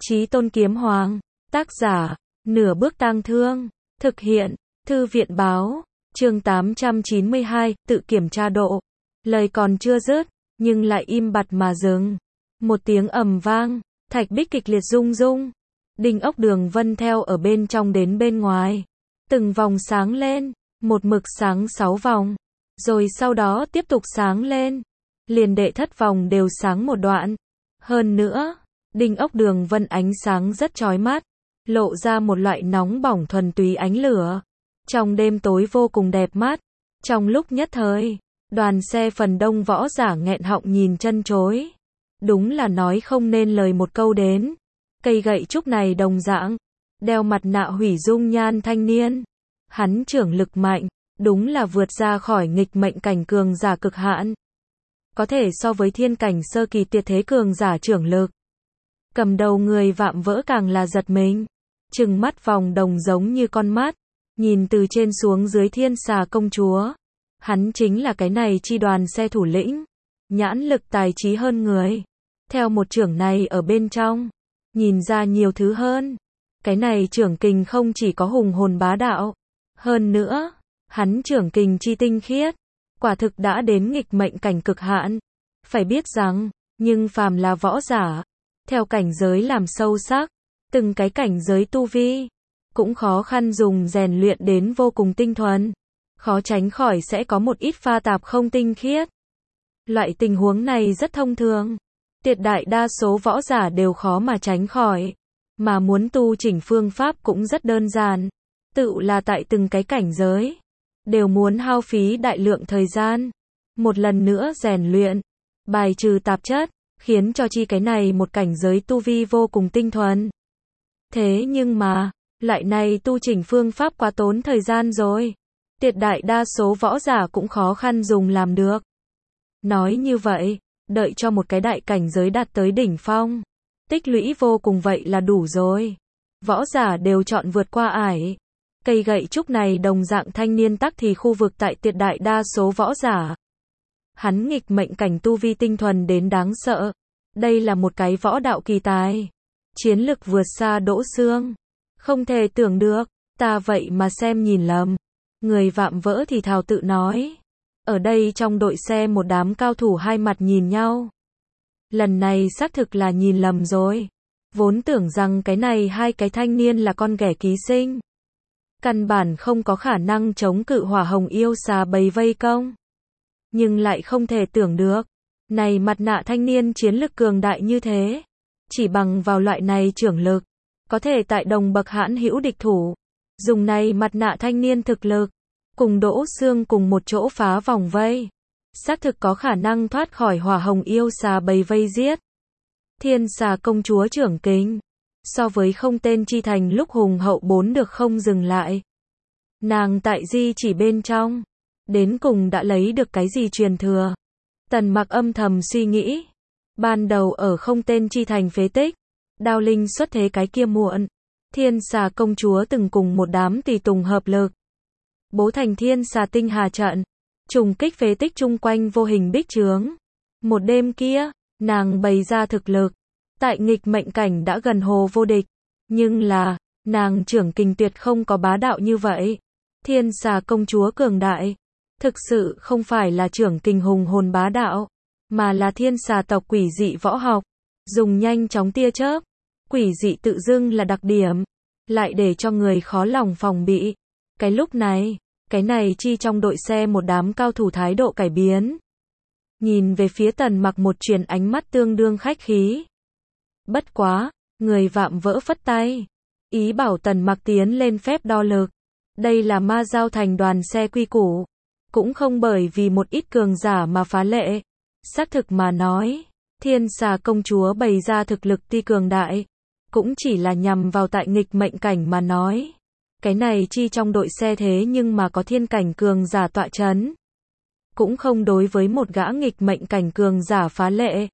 Chí Tôn Kiếm Hoàng. Tác giả, Nửa Bước Tang Thương. Thực hiện, Thư viện Báo. Chương 892, tự kiểm tra độ. Lời còn chưa dứt, nhưng lại im bặt mà dừng. Một tiếng ầm vang, thạch bích kịch liệt rung rung. Đinh ốc đường vân theo ở bên trong đến bên ngoài. Từng vòng sáng lên, một mực sáng 6 vòng. Rồi sau đó tiếp tục sáng lên. Liền đệ thất vòng đều sáng một đoạn. Hơn nữa, đinh ốc đường vân ánh sáng rất chói mắt, lộ ra một loại nóng bỏng thuần túy ánh lửa. Trong đêm tối vô cùng đẹp mắt. Trong lúc nhất thời, đoàn xe phần đông võ giả nghẹn họng nhìn chân chối. Đúng là nói không nên lời một câu đến. Cây gậy trúc này đồng dạng, đeo mặt nạ hủy dung nhan thanh niên. Hắn trưởng lực mạnh, đúng là vượt ra khỏi nghịch mệnh cảnh cường giả cực hạn. Có thể so với thiên cảnh sơ kỳ tuyệt thế cường giả trưởng lực. Cầm đầu người vạm vỡ càng là giật mình. Trừng mắt vòng đồng giống như con mắt. Nhìn từ trên xuống dưới Thiên Xà công chúa. Hắn chính là cái này chi đoàn xe thủ lĩnh. Nhãn lực tài trí hơn người. Theo một trưởng này ở bên trong, nhìn ra nhiều thứ hơn. Cái này trưởng kình không chỉ có hùng hồn bá đạo. Hơn nữa, hắn trưởng kình chi tinh khiết. Quả thực đã đến nghịch mệnh cảnh cực hạn. Phải biết rằng, nhưng phàm là võ giả, theo cảnh giới làm sâu sắc, từng cái cảnh giới tu vi, cũng khó khăn dùng rèn luyện đến vô cùng tinh thuần. Khó tránh khỏi sẽ có một ít pha tạp không tinh khiết. Loại tình huống này rất thông thường. Tuyệt đại đa số võ giả đều khó mà tránh khỏi. Mà muốn tu chỉnh phương pháp cũng rất đơn giản. Tự là tại từng cái cảnh giới, đều muốn hao phí đại lượng thời gian. Một lần nữa rèn luyện, bài trừ tạp chất, khiến cho chi cái này một cảnh giới tu vi vô cùng tinh thuần. Thế nhưng mà, loại này tu chỉnh phương pháp quá tốn thời gian rồi. Tuyệt đại đa số võ giả cũng khó khăn dùng làm được. Nói như vậy, đợi cho một cái đại cảnh giới đạt tới đỉnh phong, tích lũy vô cùng vậy là đủ rồi. Võ giả đều chọn vượt qua ải. Cây gậy trúc này đồng dạng thanh niên tắc thì khu vực tại tuyệt đại đa số võ giả. Hắn nghịch mệnh cảnh tu vi tinh thuần đến đáng sợ. Đây là một cái võ đạo kỳ tài. Chiến lực vượt xa Đỗ Xương. Không thể tưởng được, ta vậy mà xem nhìn lầm. Người vạm vỡ thì thào tự nói. Ở đây trong đội xe một đám cao thủ hai mặt nhìn nhau. Lần này xác thực là nhìn lầm rồi. Vốn tưởng rằng cái này hai cái thanh niên là con ghẻ ký sinh. Căn bản không có khả năng chống cự hỏa hồng yêu xà bầy vây công. Nhưng lại không thể tưởng được. Này mặt nạ thanh niên chiến lực cường đại như thế. Chỉ bằng vào loại này trưởng lực. Có thể tại đồng bậc hãn hữu địch thủ. Dùng này mặt nạ thanh niên thực lực. Cùng Đỗ Xương cùng một chỗ phá vòng vây. Xác thực có khả năng thoát khỏi hỏa hồng yêu xà bầy vây giết. Thiên Xà công chúa trưởng kính. So với không tên chi thành lúc hùng hậu 4 được không dừng lại. Nàng tại di chỉ bên trong. Đến cùng đã lấy được cái gì truyền thừa. Tần Mặc âm thầm suy nghĩ. Ban đầu ở không tên chi thành phế tích. Đao linh xuất thế cái kia muộn. Thiên Xà công chúa từng cùng một đám tùy tùng hợp lực. Bố thành Thiên Xà tinh hà trận. Trùng kích phế tích chung quanh vô hình bích chướng. Một đêm kia, nàng bày ra thực lực. Tại nghịch mệnh cảnh đã gần hồ vô địch. Nhưng là, nàng trưởng kình tuyệt không có bá đạo như vậy. Thiên Xà công chúa cường đại. Thực sự không phải là trưởng kình hùng hồn bá đạo. Mà là thiên xà tộc quỷ dị võ học. Dùng nhanh chóng tia chớp. Quỷ dị tự dưng là đặc điểm. Lại để cho người khó lòng phòng bị. Cái lúc này, cái này chi trong đội xe một đám cao thủ thái độ cải biến. Nhìn về phía Tần Mặc một truyền ánh mắt tương đương khách khí. Bất quá, người vạm vỡ phất tay. Ý bảo Tần Mặc tiến lên phép đo lực. Đây là ma giao thành đoàn xe quy củ. Cũng không bởi vì một ít cường giả mà phá lệ. Xác thực mà nói, Thiên Xà công chúa bày ra thực lực ti cường đại. Cũng chỉ là nhằm vào tại nghịch mệnh cảnh mà nói. Cái này chi trong đội xe thế nhưng mà có thiên cảnh cường giả tọa chấn. Cũng không đối với một gã nghịch mệnh cảnh cường giả phá lệ.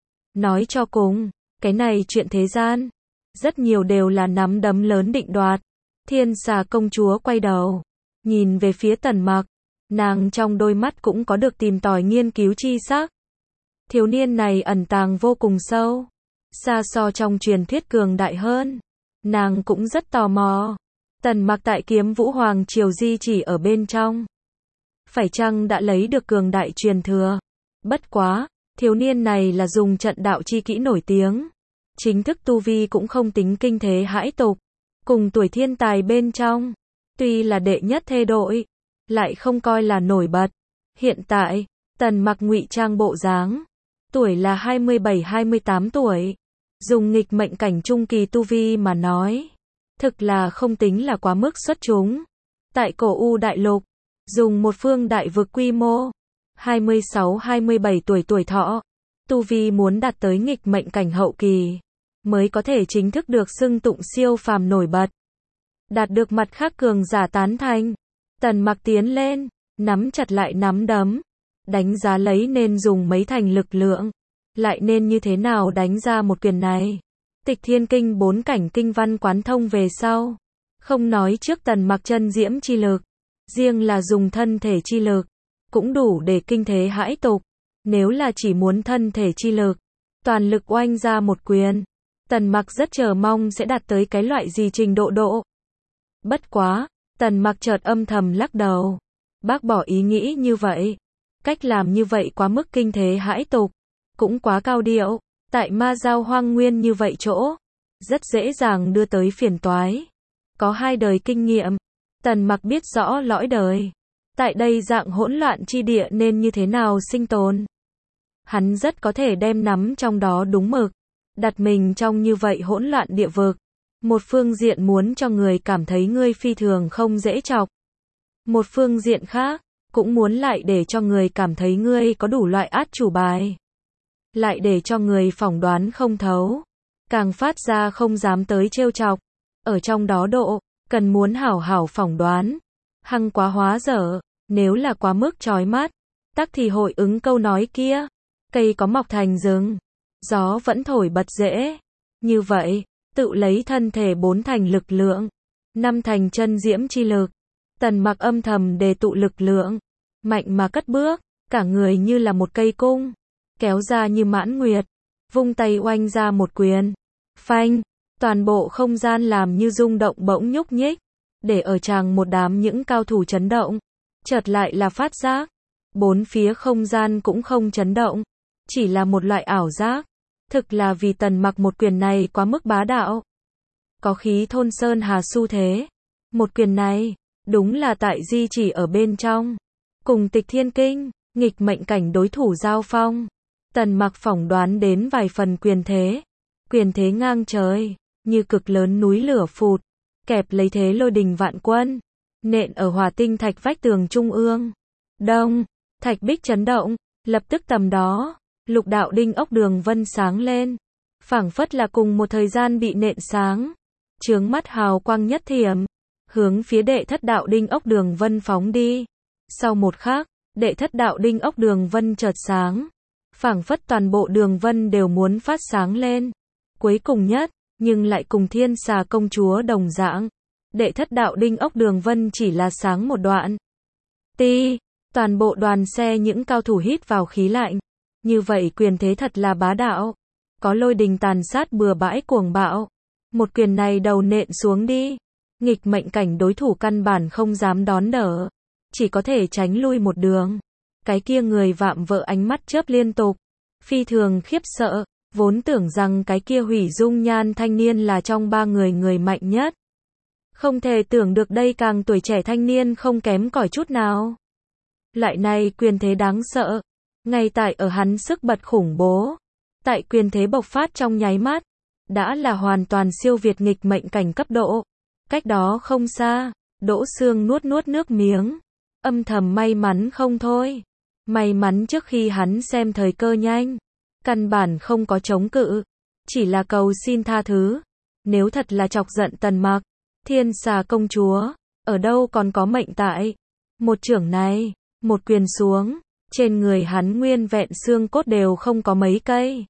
Nói cho cùng, cái này chuyện thế gian. Rất nhiều đều là nắm đấm lớn định đoạt. Thiên Xà công chúa quay đầu. Nhìn về phía Tần Mặc. Nàng trong đôi mắt cũng có được tìm tòi nghiên cứu chi sắc. Thiếu niên này ẩn tàng vô cùng sâu. xa so trong truyền thuyết cường đại hơn. Nàng cũng rất tò mò. Tần Mặc tại Kiếm Vũ Hoàng Triều di chỉ ở bên trong. Phải chăng đã lấy được cường đại truyền thừa? Bất quá, thiếu niên này là dùng trận đạo chi kỹ nổi tiếng. Chính thức tu vi cũng không tính kinh thế hãi tục. Cùng tuổi thiên tài bên trong. Tuy là đệ nhất thê đội, lại không coi là nổi bật. Hiện tại, Tần Mặc ngụy trang bộ dáng. Tuổi là 27-28 tuổi. Dùng nghịch mệnh cảnh trung kỳ tu vi mà nói. Thực là không tính là quá mức xuất chúng. Tại cổ U Đại Lục, dùng một phương đại vực quy mô. 26-27 tuổi thọ. Tu vi muốn đạt tới nghịch mệnh cảnh hậu kỳ. Mới có thể chính thức được xưng tụng siêu phàm nổi bật. Đạt được mặt khác cường giả tán thành. Tần Mặc tiến lên, nắm chặt lại nắm đấm. Đánh giá lấy nên dùng mấy thành lực lượng. Lại nên như thế nào đánh ra một quyền này. Tịch Thiên Kinh 4 cảnh kinh văn quán thông về sau. Không nói trước Tần Mặc chân diễm chi lực. Riêng là dùng thân thể chi lực. Cũng đủ để kinh thế hãi tục. Nếu là chỉ muốn thân thể chi lực. Toàn lực oanh ra một quyền. Tần Mặc rất chờ mong sẽ đạt tới cái loại gì trình độ. Bất quá, Tần Mặc chợt âm thầm lắc đầu. Bác bỏ ý nghĩ như vậy. Cách làm như vậy quá mức kinh thế hãi tục. Cũng quá cao điệu. Tại ma giao hoang nguyên như vậy chỗ. Rất dễ dàng đưa tới phiền toái. Có 2 đời kinh nghiệm. Tần Mặc biết rõ lõi đời. Tại đây dạng hỗn loạn chi địa nên như thế nào sinh tồn. Hắn rất có thể đem nắm trong đó đúng mực. Đặt mình trong như vậy hỗn loạn địa vực. Một phương diện muốn cho người cảm thấy ngươi phi thường không dễ chọc. Một phương diện khác, cũng muốn lại để cho người cảm thấy ngươi có đủ loại át chủ bài. Lại để cho người phỏng đoán không thấu. Càng phát ra không dám tới trêu chọc. Ở trong đó độ, cần muốn hảo hảo phỏng đoán. Hăng quá hóa dở, nếu là quá mức chói mắt, tắc thì hội ứng câu nói kia. Cây có mọc thành rừng, gió vẫn thổi bật rễ. Như vậy, tự lấy thân thể 4 thành lực lượng, 5 thành chân diễm chi lực. Tần Mặc âm thầm đề tụ lực lượng, mạnh mà cất bước, cả người như là một cây cung, kéo ra như mãn nguyệt, vung tay oanh ra một quyền. Phanh, toàn bộ không gian làm như rung động bỗng nhúc nhích, để ở tràng một đám những cao thủ chấn động. Chợt lại là phát giác, 4 phía không gian cũng không chấn động, chỉ là một loại ảo giác. Thực là vì Tần Mặc một quyền này quá mức bá đạo. Có khí thôn sơn hà xu thế. Một quyền này, đúng là tại di chỉ ở bên trong. Cùng Tịch Thiên Kinh, nghịch mệnh cảnh đối thủ giao phong. Tần Mặc phỏng đoán đến vài phần quyền thế. Quyền thế ngang trời, như cực lớn núi lửa phụt. Kẹp lấy thế lôi đình vạn quân. Nện ở hỏa tinh thạch vách tường trung ương. Đông, thạch bích chấn động, lập tức tầm đó. Lục đạo đinh ốc đường vân sáng lên. Phảng phất là cùng một thời gian bị nện sáng. Chướng mắt hào quang nhất thiểm. Hướng phía đệ thất đạo đinh ốc đường vân phóng đi. Sau một khắc, đệ thất đạo đinh ốc đường vân chợt sáng. Phảng phất toàn bộ đường vân đều muốn phát sáng lên. Cuối cùng nhất, nhưng lại cùng Thiên Xà công chúa đồng dạng. Đệ thất đạo đinh ốc đường vân chỉ là sáng một đoạn. Toàn bộ đoàn xe những cao thủ hít vào khí lạnh. Như vậy quyền thế thật là bá đạo. Có lôi đình tàn sát bừa bãi cuồng bạo. Một quyền này đầu nện xuống đi. Nghịch mệnh cảnh đối thủ căn bản không dám đón đỡ. Chỉ có thể tránh lui một đường. Cái kia người vạm vỡ ánh mắt chớp liên tục. Phi thường khiếp sợ. Vốn tưởng rằng cái kia hủy dung nhan thanh niên là trong 3 người mạnh nhất. Không thể tưởng được đây càng tuổi trẻ thanh niên không kém cỏi chút nào. Lại này quyền thế đáng sợ. Ngay tại ở hắn sức bật khủng bố. Tại quyền thế bộc phát trong nháy mắt. Đã là hoàn toàn siêu việt nghịch mệnh cảnh cấp độ. Cách đó không xa. Đỗ Sương nuốt nước miếng. Âm thầm may mắn không thôi. May mắn trước khi hắn xem thời cơ nhanh. Căn bản không có chống cự. Chỉ là cầu xin tha thứ. Nếu thật là chọc giận Tần Mặc. Thiên Xà công chúa. Ở đâu còn có mệnh tại. Một chưởng này. Một quyền xuống. Trên người hắn nguyên vẹn xương cốt đều không có mấy cây.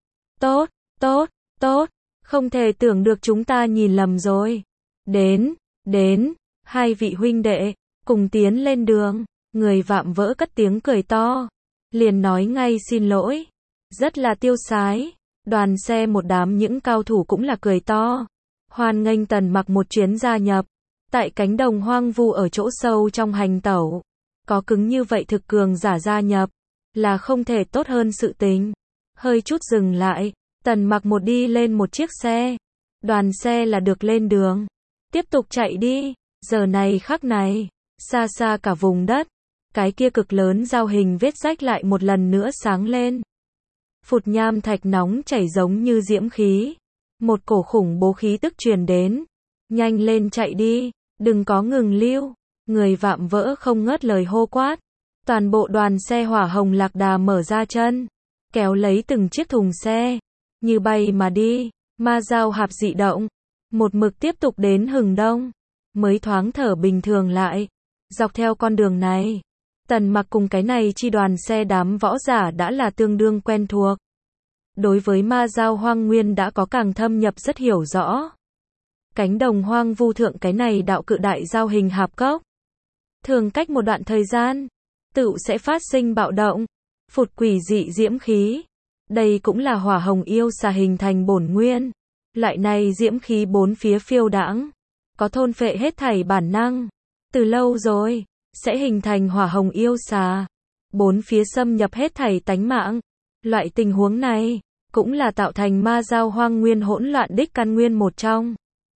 Tốt. Không thể tưởng được chúng ta nhìn lầm rồi. Đến. 2 vị huynh đệ. Cùng tiến lên đường. Người vạm vỡ cất tiếng cười to. Liền nói ngay xin lỗi. Rất là tiêu sái. Đoàn xe một đám những cao thủ cũng là cười to. Hoan nghênh Tần Mặc một chuyến gia nhập. Tại cánh đồng hoang vu ở chỗ sâu trong hành tẩu. Có cứng như vậy thực cường giả gia nhập. Là không thể tốt hơn sự tình. Hơi chút dừng lại. Tần Mặc một đi lên một chiếc xe. Đoàn xe là được lên đường. Tiếp tục chạy đi. Giờ này khắc này. Xa xa cả vùng đất. Cái kia cực lớn giao hình vết rách lại một lần nữa sáng lên. Phụt nham thạch nóng chảy giống như diễm khí. Một cổ khủng bố khí tức truyền đến. Nhanh lên chạy đi. Đừng có ngừng lưu. Người vạm vỡ không ngớt lời hô quát. Toàn bộ đoàn xe hỏa hồng lạc đà mở ra chân. Kéo lấy từng chiếc thùng xe. Như bay mà đi. Ma Dao Hạp dị động. Một mực tiếp tục đến Hừng Đông. Mới thoáng thở bình thường lại. Dọc theo con đường này. Tần Mặc cùng cái này chi đoàn xe đám võ giả đã là tương đương quen thuộc. Đối với Ma Dao hoang nguyên đã có càng thâm nhập rất hiểu rõ. Cánh đồng hoang vu thượng cái này đạo cự đại giao hình hạp cốc. Thường cách một đoạn thời gian. Tựu sẽ phát sinh bạo động. Phụt quỷ dị diễm khí. Đây cũng là hỏa hồng yêu xà hình thành bổn nguyên. Loại này diễm khí bốn phía phiêu đãng. Có thôn phệ hết thảy bản năng. Từ lâu rồi. Sẽ hình thành hỏa hồng yêu xà. Bốn phía xâm nhập hết thảy tánh mạng. Loại tình huống này. Cũng là tạo thành Ma Dao hoang nguyên hỗn loạn đích căn nguyên một trong.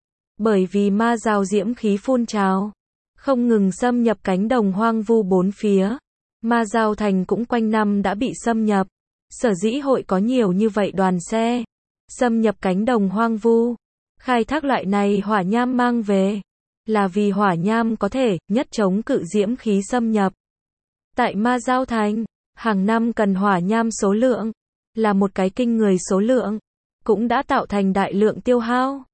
Bởi vì Ma Dao diễm khí phun trào. Không ngừng xâm nhập cánh đồng hoang vu bốn phía. Ma Dao thành cũng quanh năm đã bị xâm nhập. Sở dĩ hội có nhiều như vậy đoàn xe. Xâm nhập cánh đồng hoang vu. Khai thác loại này hỏa nham mang về. Là vì hỏa nham có thể nhất chống cự diễm khí xâm nhập. Tại Ma Dao thành, hàng năm cần hỏa nham số lượng. Là một cái kinh người số lượng. Cũng đã tạo thành đại lượng tiêu hao.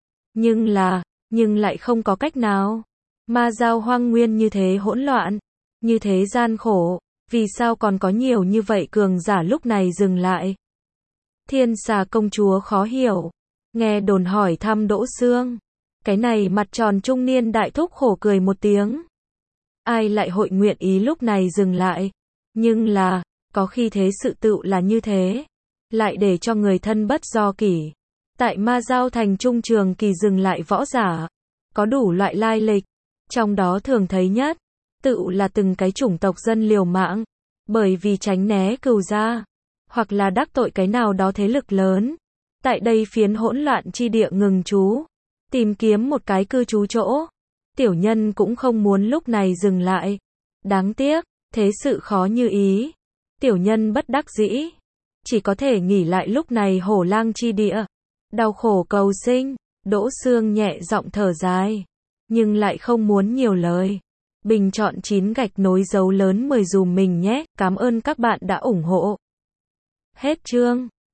Nhưng lại không có cách nào. Ma Dao hoang nguyên như thế hỗn loạn. Như thế gian khổ. Vì sao còn có nhiều như vậy cường giả lúc này dừng lại? Thiên xà công chúa khó hiểu. Nghe đồn hỏi thăm Đỗ Xương. Cái này mặt tròn trung niên đại thúc khổ cười một tiếng. Ai lại hội nguyện ý lúc này dừng lại? Nhưng là, có khi thế sự tựu là như thế. Lại để cho người thân bất do kỷ. Tại Ma Dao thành trung trường kỳ dừng lại võ giả. Có đủ loại lai lịch. Trong đó thường thấy nhất. Tựu là từng cái chủng tộc dân liều mạng. Bởi vì tránh né cừu gia. Hoặc là đắc tội cái nào đó thế lực lớn. Tại đây phiến hỗn loạn chi địa ngừng trú. Tìm kiếm một cái cư trú chỗ. Tiểu nhân cũng không muốn lúc này dừng lại. Đáng tiếc, thế sự khó như ý. Tiểu nhân bất đắc dĩ. Chỉ có thể nghỉ lại lúc này hổ lang chi địa. Đau khổ cầu sinh. Đỗ Xương nhẹ giọng thở dài. Nhưng lại không muốn nhiều lời. Bình chọn 9 gạch nối dấu lớn 10 dùm mình nhé. Cảm ơn các bạn đã ủng hộ. Hết chương.